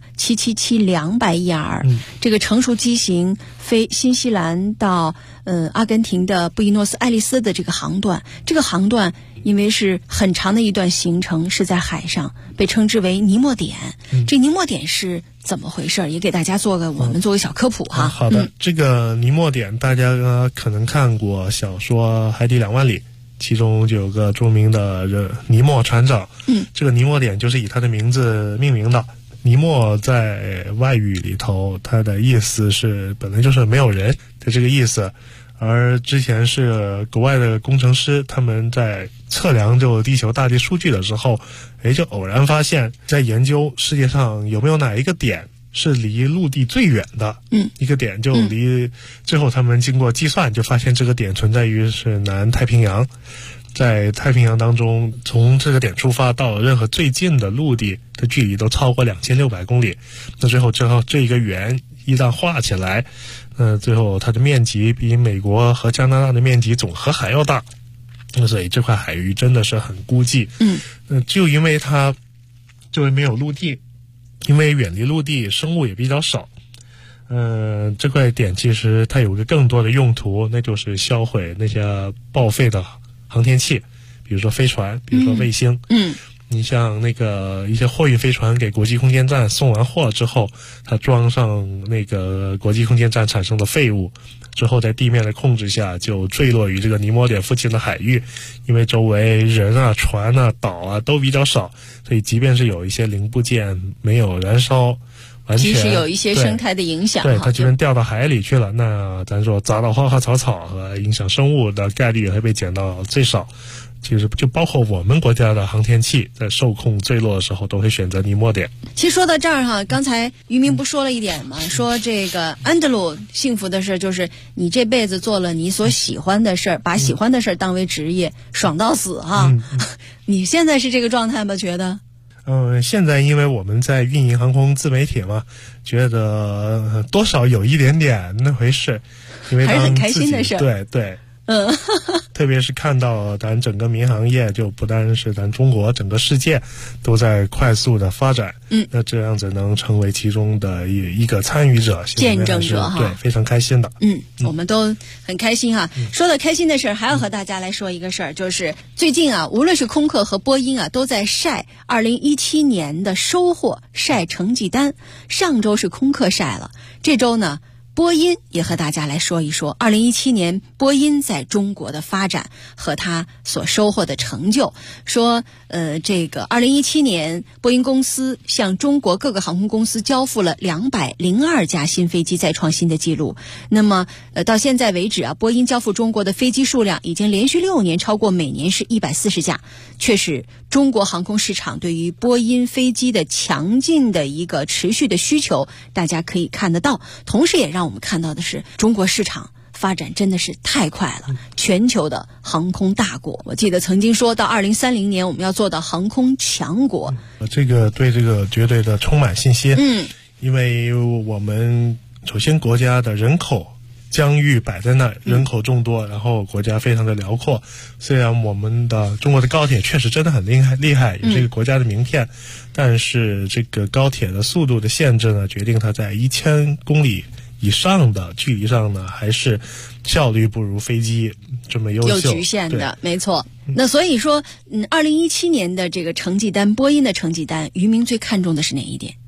777-200ER，这个成熟机型飞新西兰到阿根廷的布宜诺斯艾利斯的这个航段。这个航段因为是很长的一段行程，是在海上，被称之为尼莫点。这尼莫点是怎么回事？也给大家我们做个小科普哈。 好的，这个尼莫点大家可能看过小说《海底2万里》。其中就有个著名的尼莫船长，这个尼莫点就是以他的名字命名的。尼莫在外语里头，它的意思是本来就是没有人的这个意思，而之前是国外的工程师，他们在测量就地球大地数据的时候，就偶然发现，在研究世界上有没有哪一个点是离陆地最远的一个点，就离最后他们经过计算就发现这个点存在于是南太平洋。在太平洋当中，从这个点出发到任何最近的陆地的距离都超过2600公里。那最后这一个圆一旦画起来，最后它的面积比美国和加拿大的面积总和还要大。所以这块海域真的是很孤寂。就因为它周围没有陆地，因为远离陆地，生物也比较少。这块点其实它有个更多的用途，那就是销毁那些报废的航天器，比如说飞船，比如说卫星。你像那个一些货运飞船给国际空间站送完货之后，它装上那个国际空间站产生的废物之后，在地面的控制下就坠落于这个尼莫点附近的海域。因为周围人啊、船啊、岛啊都比较少，所以即便是有一些零部件没有燃烧，完全即使有一些生态的影响， 对，它就能掉到海里去了。那咱说砸到花花草草和影响生物的概率会被减到最少。其实就包括我们国家的航天器在受控坠落的时候都会选择尼莫点。 其实说到这儿哈，刚才于明不说了一点吗？说这个安德鲁幸福的事就是你这辈子做了你所喜欢的事儿，把喜欢的事儿当为职业，爽到死哈。你现在是这个状态吗？觉得？ 现在因为我们在运营航空自媒体嘛，觉得多少有一点点那回事，因为还是很开心的事。 对。特别是看到咱整个民航业，就不单是咱中国，整个世界都在快速的发展。那这样子能成为其中的一个参与者、 见证者哈， 对，非常开心的。 我们都很开心哈。说到开心的事儿，还要和大家来说一个事儿，就是最近啊，无论是空客和波音啊，都在晒2017年的收获，晒成绩单。上周是空客晒了，这周呢，波音也和大家来说一说2017年波音在中国的发展和它所收获的成就。说这个2017年波音公司向中国各个航空公司交付了202架新飞机，再创新的记录。那么到现在为止啊，波音交付中国的飞机数量已经连续6年超过每年是140架，确实中国航空市场对于波音飞机的强劲的一个持续的需求，大家可以看得到。同时也让我们看到的是，中国市场发展真的是太快了，全球的航空大国。我记得曾经说到2030年我们要做到航空强国。 这个对这个绝对的充满信心。因为我们首先国家的人口疆域摆在那，人口众多，然后国家非常的辽阔。虽然我们的中国的高铁确实真的很厉害，有这个国家的名片，但是这个高铁的速度的限制呢，决定它在1000公里以上的距离上呢，还是效率不如飞机这么优秀， 有局限的，没错。那所以说2017年的这个成绩单，波音的成绩单，于明最看重的是哪一点？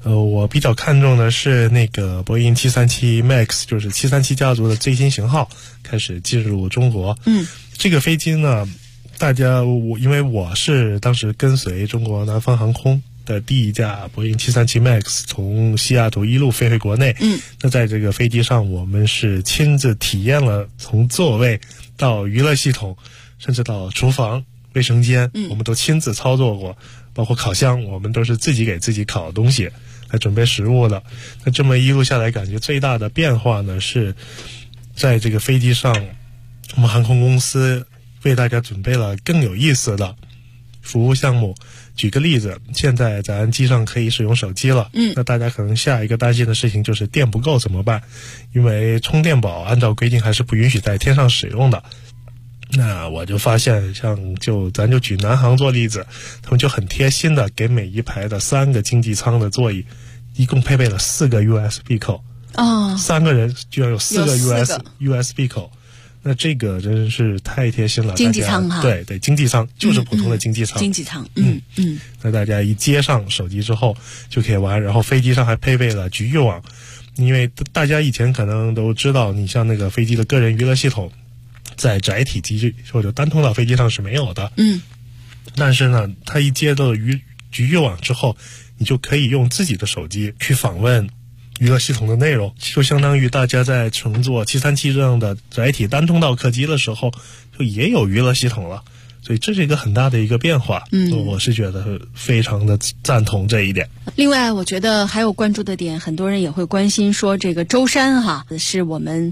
我比较看重的是那个波音737 MAX， 就是737家族的最新型号开始进入中国。这个飞机呢，因为我是当时跟随中国南方航空的第一架波音737 MAX 从西雅图一路飞回国内。那在这个飞机上，我们是亲自体验了从座位到娱乐系统，甚至到厨房、卫生间，我们都亲自操作过，包括烤箱，我们都是自己给自己烤东西来准备食物的。那这么一路下来，感觉最大的变化呢，是在这个飞机上，我们航空公司为大家准备了更有意思的服务项目。举个例子，现在咱机上可以使用手机了，那大家可能下一个担心的事情就是电不够怎么办？因为充电宝按照规定还是不允许在天上使用的。那我就发现，咱就举南航做例子，他们就很贴心的给每一排的3个经济舱的座椅，一共配备了4个 USB 口。3个人居然有4个 USB 口。那这个真是太贴心了， 经济舱哈， 对，经济舱就是普通的经济舱， 经济舱， 那大家一接上手机之后就可以玩，然后飞机上还配备了局域网，因为大家以前可能都知道，你像那个飞机的个人娱乐系统，在载体机或者单通道飞机上是没有的，但是呢，它一接到局域网之后，你就可以用自己的手机去访问娱乐系统的内容，就相当于大家在乘坐737这样的载体单通道客机的时候，就也有娱乐系统了，所以这是一个很大的一个变化。我是觉得非常的赞同这一点。 另外，我觉得还有关注的点，很多人也会关心说，这个舟山是我们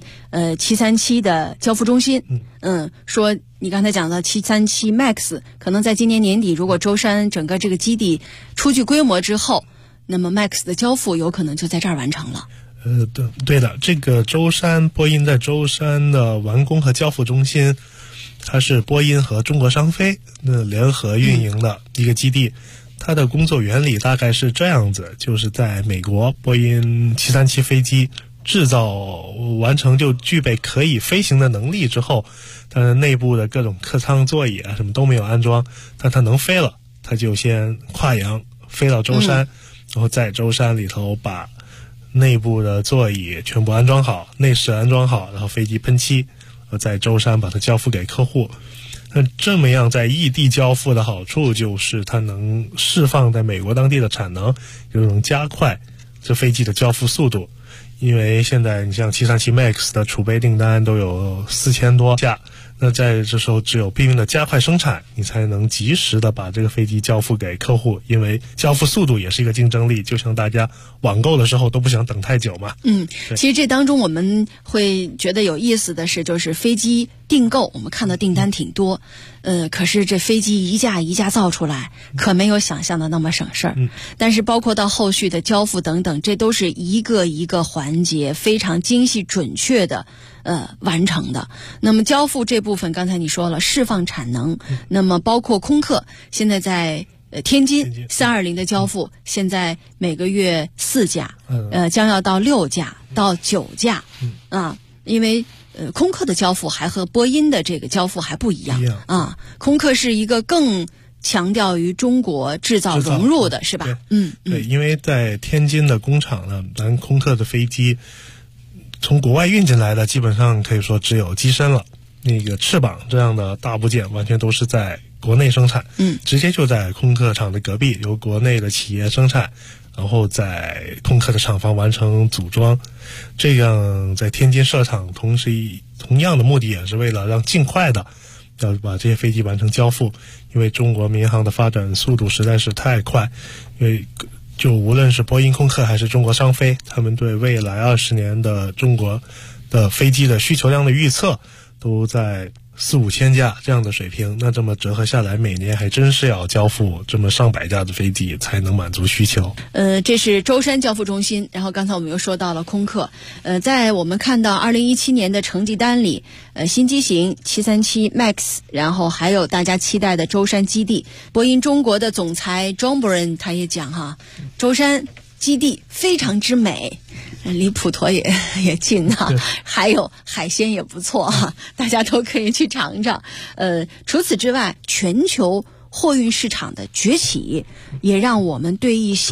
737的交付中心。说你刚才讲到737 MAX， 可能在今年年底，如果舟山整个这个基地初具规模之后，那么 MAX 的交付有可能就在这儿完成了。 对的，这个波音在舟山的完工和交付中心，它是波音和中国商飞联合运营的一个基地。它的工作原理大概是这样子，就是在美国波音737飞机制造完成，就具备可以飞行的能力之后，它内部的各种客舱座椅什么都没有安装，但它能飞了，它就先跨洋飞到舟山，然后在舟山里头把内部的座椅全部安装好，内饰安装好，然后飞机喷漆，在舟山把它交付给客户。那这么样在异地交付的好处就是它能释放在美国当地的产能，就能加快这飞机的交付速度。因为现在你像737 MAX 的储备订单都有4000多架，那在这时候只有拼命的加快生产，你才能及时的把这个飞机交付给客户，因为交付速度也是一个竞争力，就像大家网购的时候都不想等太久嘛。 其实这当中我们会觉得有意思的是，就是飞机订购，我们看到订单挺多，可是这飞机一架一架造出来，可没有想象的那么省事儿。但是包括到后续的交付等等，这都是一个一个环节非常精细准确的完成的。那么交付这部分，刚才你说了释放产能，那么包括空客现在在天津320的交付，现在每个月4架，将要到6架到9架因为空客的交付还和波音的这个交付还不一样空客是一个更强调于中国制造融入的，是吧？ 对，因为在天津的工厂呢，咱空客的飞机从国外运进来的基本上可以说只有机身了，那个翅膀这样的大部件完全都是在国内生产，直接就在空客厂的隔壁由国内的企业生产，然后在空客的厂房完成组装。这样在天津设厂同样的目的也是为了让尽快的要把这些飞机完成交付，因为中国民航的发展速度实在是太快，因为就无论是波音空客还是中国商飞，他们对未来20年的中国的飞机的需求量的预测都在4-5千架这样的水平，那这么折合下来，每年还真是要交付这么上百架的飞机才能满足需求。 这是舟山交付中心，然后刚才我们又说到了空客。在我们看到2017年的成绩单里，新机型737 MAX， 然后还有大家期待的舟山基地，波音中国的总裁 John Byrne 他也讲舟山基地非常之美，离普陀也近还有海鲜也不错大家都可以去尝尝。除此之外，全球货运市场的崛起也让我们对一些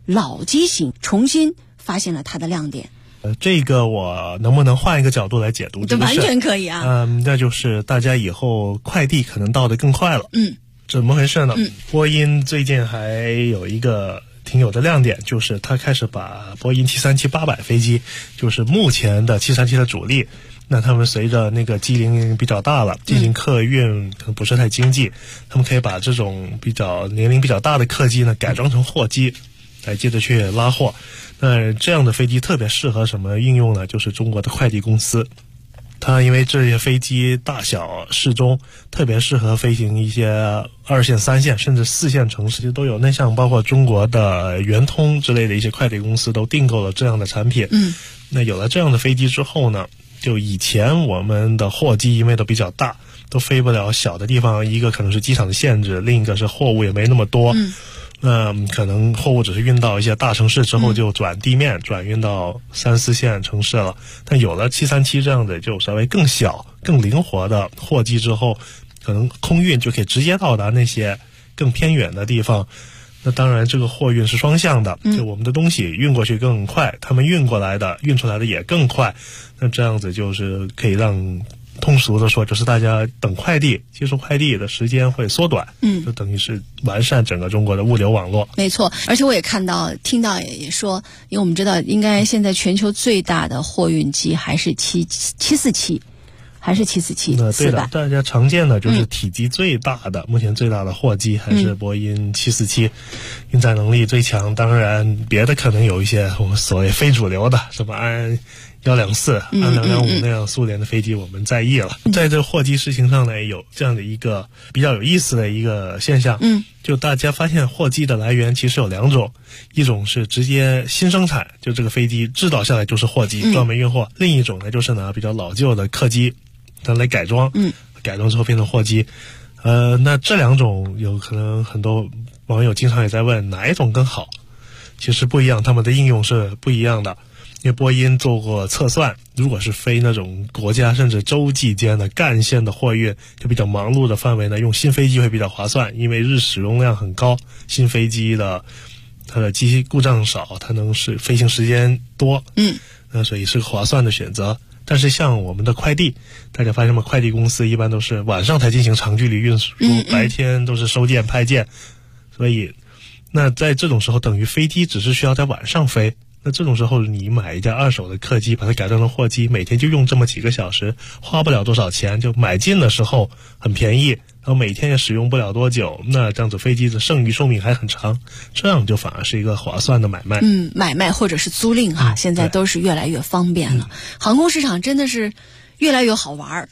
老机型重新发现了它的亮点。 这个我能不能换一个角度来解读这个事？ 完全可以啊。 那就是大家以后快递可能到得更快了。怎么回事呢？波音最近还有一个挺有的亮点，就是它开始把波音737-800飞机，就是目前的737的主力，那他们随着那个机龄比较大了，进行客运可能不是太经济，他们可以把这种年龄比较大的客机呢改装成货机，来接着去拉货。那这样的飞机特别适合什么应用呢？就是中国的快递公司，它因为这些飞机大小适中，特别适合飞行一些2线、3线甚至4线城市都有。那像包括中国的圆通之类的一些快递公司都订购了这样的产品。那有了这样的飞机之后呢，就以前我们的货机因为都比较大，都飞不了小的地方，一个可能是机场的限制，另一个是货物也没那么多。可能货物只是运到一些大城市之后就转地面，转运到3、4线城市了。但有了737这样的就稍微更小、更灵活的货机之后，可能空运就可以直接到达那些更偏远的地方。那当然这个货运是双向的，就我们的东西运过去更快，他们运出来的也更快。那这样子就是可以让通俗的说，就是大家等快递、接收快递的时间会缩短，就等于是完善整个中国的物流网络。 没错，而且我也听到也说，因为我们知道，应该现在全球最大的货运机还是747，还是747， 对的，大家常见的就是体积最大的，目前最大的货机还是波音747，运载能力最强。当然，别的可能有一些我们所谓非主流的，什么安124、安225那样苏联的飞机，我们在意了。在这货机事情上呢，有这样的一个比较有意思的一个现象，就大家发现货机的来源其实有2种，一种是直接新生产，就这个飞机制造下来就是货机，专门运货；另一种呢，就是拿比较老旧的客机，它来改装，改装之后变成货机。那这2种有可能很多网友经常也在问哪一种更好，其实不一样，他们的应用是不一样的。因为波音做过测算，如果是飞那种国家甚至洲际间的干线的货运，就比较忙碌的范围呢，用新飞机会比较划算，因为日使用量很高，新飞机的它的机器故障少，它能是飞行时间多，那所以是个划算的选择。但是像我们的快递，大家发现吗？快递公司一般都是晚上才进行长距离运输，白天都是收件派件，所以那在这种时候，等于飞机只是需要在晚上飞。那这种时候你买一架2手的客机，把它改装成货机，每天就用这么几个小时，花不了多少钱，就买进的时候很便宜，然后每天也使用不了多久，那这样子飞机的剩余寿命还很长，这样就反而是一个划算的买卖。 买卖或者是租赁哈，现在都是越来越方便了。航空市场真的是越来越好玩儿。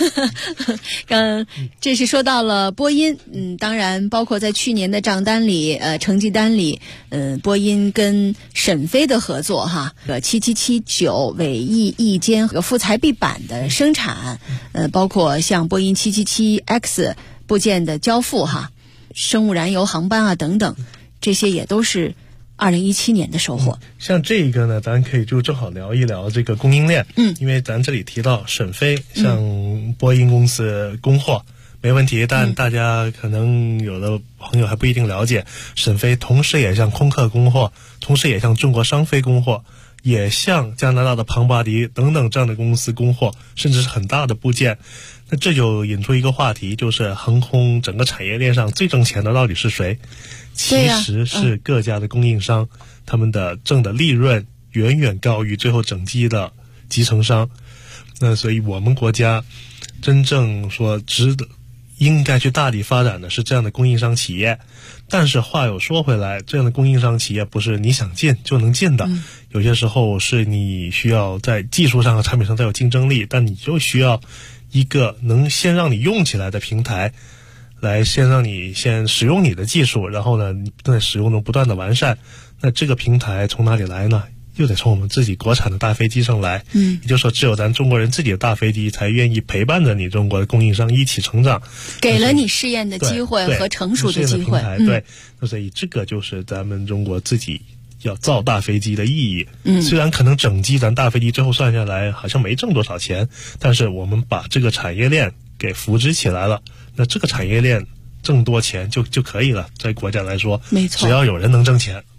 这是说到了波音，当然包括在去年的账单里，成绩单里，波音跟沈飞的合作哈，7779尾翼间和副裁臂板的生产，包括像波音777X部件的交付哈，生物燃油航班啊等等，这些也都是2017年的收获。 像这个呢，咱可以就正好聊一聊这个供应链。因为咱这里提到沈飞向波音公司供货，没问题，但大家可能有的朋友还不一定了解，沈飞同时也向空客供货，同时也向中国商飞供货，也向加拿大的庞巴迪等等这样的公司供货，甚至是很大的部件。那这就引出一个话题，就是航空整个产业链上最挣钱的到底是谁？其实是各家的供应商，他们的挣的利润远远高于最后整机的集成商。那所以我们国家真正说值得应该去大力发展的是这样的供应商企业。但是话又说回来，这样的供应商企业不是你想进就能进的，有些时候是你需要在技术上和产品上都有竞争力，但你就需要一个能先让你用起来的平台，来先让你先使用你的技术，然后呢你在使用中不断的完善。那这个平台从哪里来呢？又得从我们自己国产的大飞机上来。也就是说只有咱中国人自己的大飞机才愿意陪伴着你中国的供应商一起成长， 给了你试验的机会和成熟的机会。 对，那所以这个就是咱们中国自己要造大飞机的意义。虽然可能整机咱大飞机最后算下来好像没挣多少钱，但是我们把这个产业链给扶植起来了，那这个产业链挣多钱就可以了。在国家来说， 没错， 只要有人能挣钱，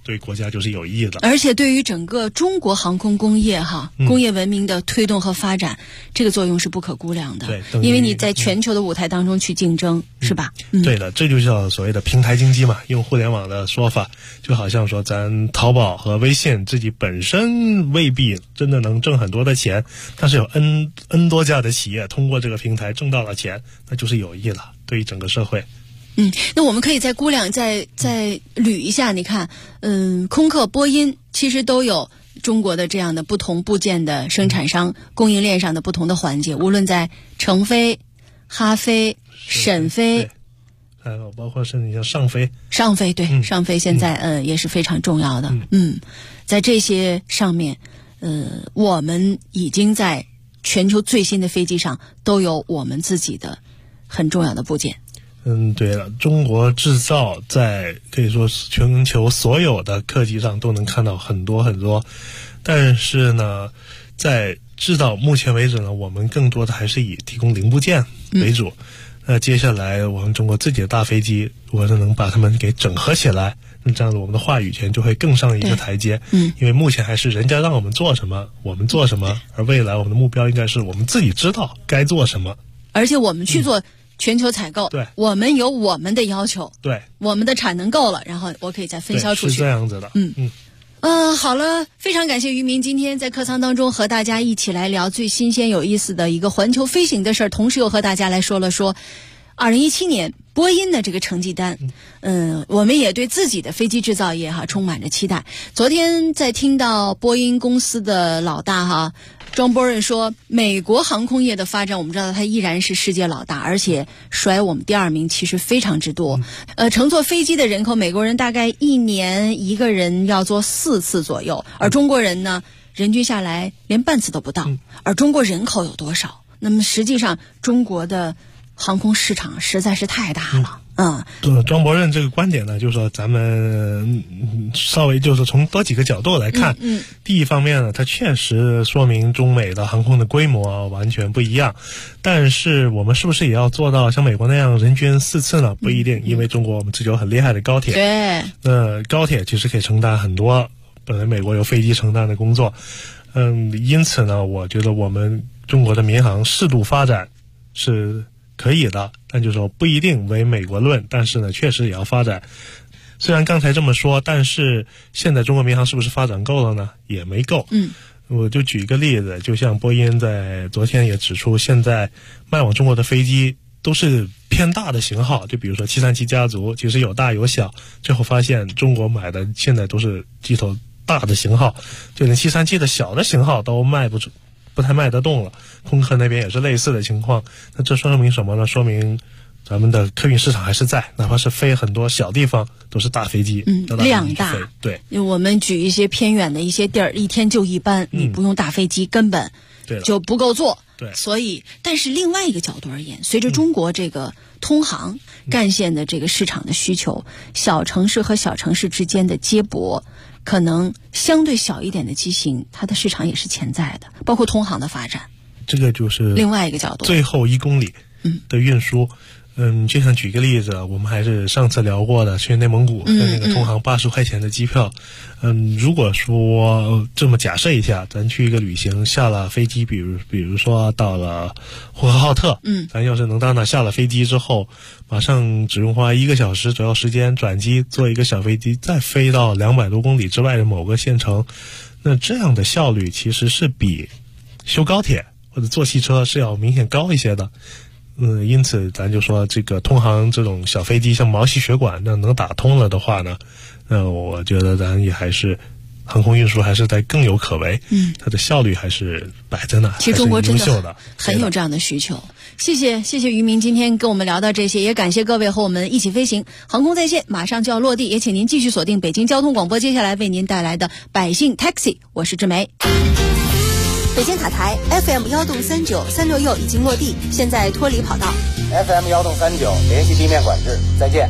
对国家就是有益的。 而且对于整个中国航空工业工业文明的推动和发展，这个作用是不可估量的。 对， 因为你在全球的舞台当中去竞争，是吧？ 对的，这就叫所谓的平台经济嘛。用互联网的说法，就好像说咱淘宝和微信自己本身未必真的能挣很多的钱，但是有 N 多家的企业通过这个平台挣到了钱，那就是有益了，对于整个社会。 那我们可以再估量，再捋一下。你看，空客、波音其实都有中国的这样的不同部件的生产商，供应链上的不同的环节，无论在成飞、哈飞、沈飞， 还有包括是你像上飞， 对，上飞现在也是非常重要的。在这些上面，我们已经在全球最新的飞机上都有我们自己的很重要的部件。 对了，中国制造在可以说全球所有的客机上都能看到很多很多，但是呢，在制造目前为止呢，我们更多的还是以提供零部件为主。那接下来我们中国自己的大飞机，如果是能把它们给整合起来，那这样子我们的话语权就会更上一个台阶。因为目前还是人家让我们做什么我们做什么，而未来我们的目标应该是我们自己知道该做什么， 而且我们去做全球采购， 对， 我们有我们的要求， 对， 我们的产能够了，然后我可以再分销出去， 是这样子的。 好了，非常感谢于明今天在客舱当中和大家一起来聊最新鲜有意思的一个环球飞行的事儿，同时又和大家来说了说2017年波音的这个成绩单。我们也对自己的飞机制造业充满着期待。昨天在听到波音公司的老大庄波人说，美国航空业的发展，我们知道它依然是世界老大，而且甩我们第2名其实非常之多。乘坐飞机的人口，美国人大概1年一个人要坐4次左右，而中国人呢，人均下来连半次都不到。而中国人口有多少？那么实际上中国的航空市场实在是太大了。 庄博任这个观点呢，就是说咱们稍微就是从多几个角度来看。第一方面呢，它确实说明中美的航空的规模完全不一样，但是我们是不是也要做到像美国那样人均4次呢？不一定，因为中国我们自己有很厉害的高铁。 对， 高铁其实可以承担很多本来美国有飞机承担的工作。因此呢，我觉得我们中国的民航适度发展是可以的，但就是说不一定为美国论，但是呢，确实也要发展。虽然刚才这么说，但是现在中国民航是不是发展够了呢？也没够。我就举一个例子，就像波音在昨天也指出，现在卖往中国的飞机都是偏大的型号，就比如说737家族，其实有大有小，最后发现中国买的现在都是机头大的型号，就连737的小的型号都不太卖得动了。空客那边也是类似的情况。那这说明什么呢？说明咱们的客运市场还是在，哪怕是飞很多小地方都是大飞机， 量大。 对， 我们举一些偏远的一些地儿，一天就一班，你不用大飞机根本就不够坐。 对， 所以但是另外一个角度而言，随着中国这个通航干线的这个市场的需求，小城市和小城市之间的接驳，可能相对小一点的机型，它的市场也是潜在的，包括通航的发展。 这个就是另外一个角度， 最后1公里的运输。就像举个例子，我们还是上次聊过的，去内蒙古的那个通航80块钱的机票。如果说这么假设一下，咱去一个旅行，下了飞机，比如说到了呼和浩特，咱要是能到那下了飞机之后，马上只用花1个小时左右时间转机，坐一个小飞机，再飞到200多公里之外的某个县城，那这样的效率其实是比修高铁或者坐汽车是要明显高一些的。因此咱就说这个通航这种小飞机，像毛细血管那能打通了的话呢，我觉得咱也还是航空运输还是在更有可为。它的效率还是摆在那， 其实中国真的很有这样的需求。谢谢于明今天跟我们聊到这些，也感谢各位和我们一起飞行。航空在线马上就要落地，也请您继续锁定北京交通广播接下来为您带来的百姓 Taxi， 我是志梅。 北京塔台 FM1动3936右已经落地，现在脱离跑道。 FM1动39联系地面管制，再见。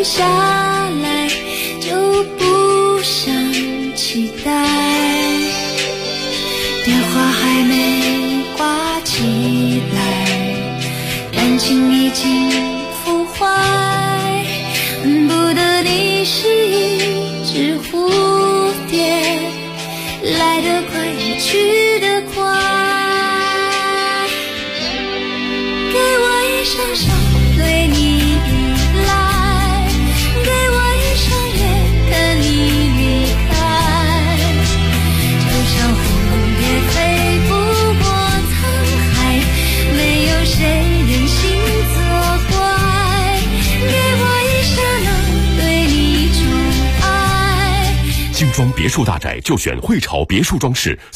下来，就不想期待。电话还没挂起来，感情已经腐坏，恨不得你是一只蝴蝶，来得快也去得快。给我一双手对你依赖，给我一双眼看你离开，就像蝴蝶飞不过沧海，没有谁忍心作怪，给我一刹那对你宠爱。 精装别墅大宅就选汇潮别墅装饰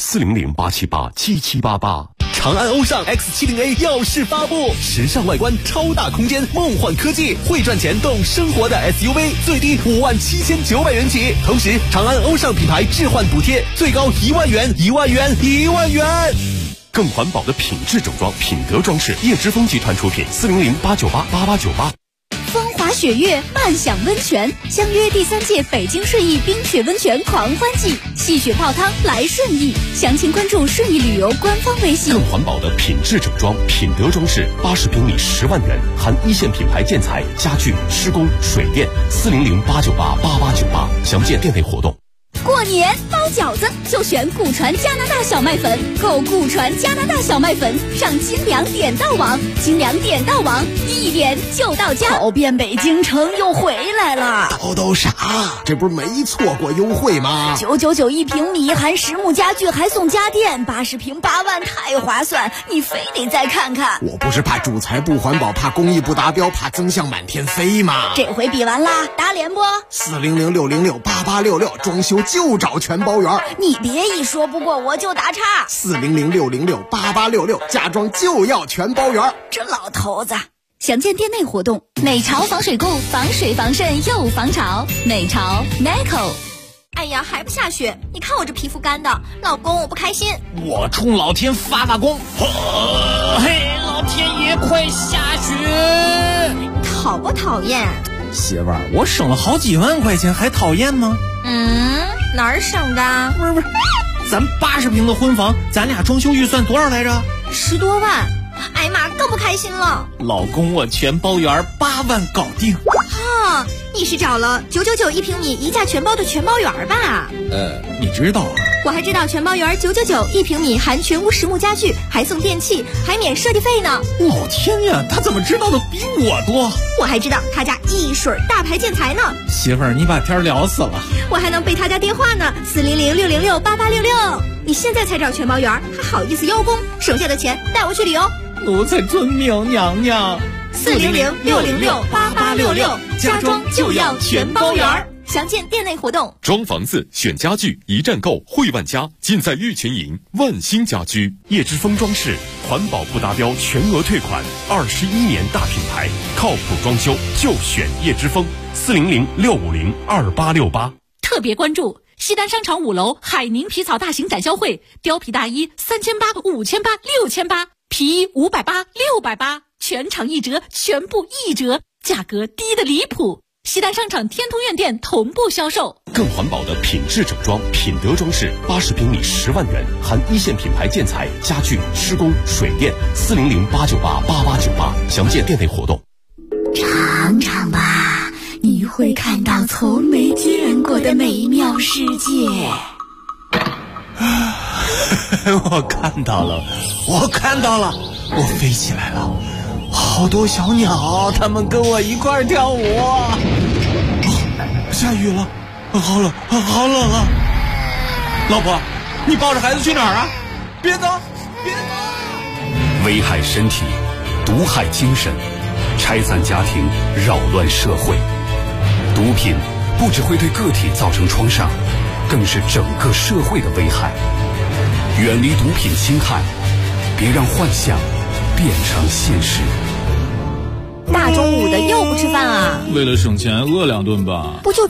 ，400-878-7788。 长安欧尚 X70A 耀世发布，时尚外观，超大空间，梦幻科技，会赚钱动生活的 SUV， 最低57900元起。同时，长安欧尚品牌置换补贴最高1万元，1万元，1万元。 更环保的品质整装，品德装饰，叶之峰集团出品，400-898-8898。 风华雪月，漫享温泉，相约第3届北京顺义冰雪温泉狂欢季，戏雪泡汤来顺义，详情关注顺义旅游官方微信。 更环保的品质整装，品德装饰，80平米10万元，含一线品牌建材、家具、施工、水电，400-898-8898，详见店内活动。 过年包饺子就选古传加拿大小麦粉，购古传加拿大小麦粉上精粮点到网，精粮点到网，一点就到家。 跑遍北京城又回来了， 都傻，这不是没错过优惠吗 ？999一平米，含实木家具还送家电，80平8万，太划算，你非得再看看。 我不是怕主材不环保，怕工艺不达标，怕增项满天飞吗？ 这回比完啦，打脸不 ？400-606-8866，装修就找全包圆。 你别一说不过我就打岔。 400-606-8866，家装就要全包圆。 这老头子。 详见店内活动。美潮防水固，防水防渗又防潮。美潮 Nico。 哎呀，还不下雪？你看我这皮肤干的，老公我不开心。 我冲老天发功！嘿，老天爷快下雪！ 讨不讨厌？ 媳妇儿，我省了好几万块钱，还讨厌吗？ 哪儿省的？ 不是，咱80平的婚房，咱俩装修预算多少来着 ？10多万。哎呀妈，更不开心了。 老公，我全包圆，8万搞定。 啊，你是找了999一平米一价全包的全包圆吧？ 你知道啊？ 我还知道全包圆999一平米，含全屋实木家具，还送电器，还免设计费呢。 老天呀，他怎么知道的比我多？ 我还知道他家一水大牌建材呢。 媳妇儿，你把天聊死了。 我还能背他家电话呢，400-606-8866。你现在才找全包圆，还好意思邀功？省下的钱带我去旅游。 奴才遵命，娘娘。 400-606-8866，家装就要全包圆。详见店内活动。 装房子选家具，一站购汇万家，尽在玉泉营万兴家居。叶之峰装饰，环保不达标全额退款，21年大品牌，靠谱装修就选叶之峰。400-650-2868。 特别关注西单商场5楼海宁皮草大型展销会，貂皮大衣3800、5800、6800，皮衣580、680，全场一折，全部一折，价格低得离谱。西单商场天通苑店同步销售。 更环保的品质整装，品德装饰，80平米10万元，含一线品牌建材、家具、施工、水电，400-898-8898，详见店内活动。 尝尝吧，你会看到从没见过的美妙世界。 我看到了，我飞起来了，好多小鸟，它们跟我一块儿跳舞。下雨了，好冷啊！老婆，你抱着孩子去哪儿啊？别走！ 危害身体，毒害精神，拆散家庭，扰乱社会。毒品不只会对个体造成创伤，更是整个社会的危害。远离毒品侵害，别让幻想变成现实。 大中午的又不吃饭啊？ 为了省钱，饿2顿吧。 不就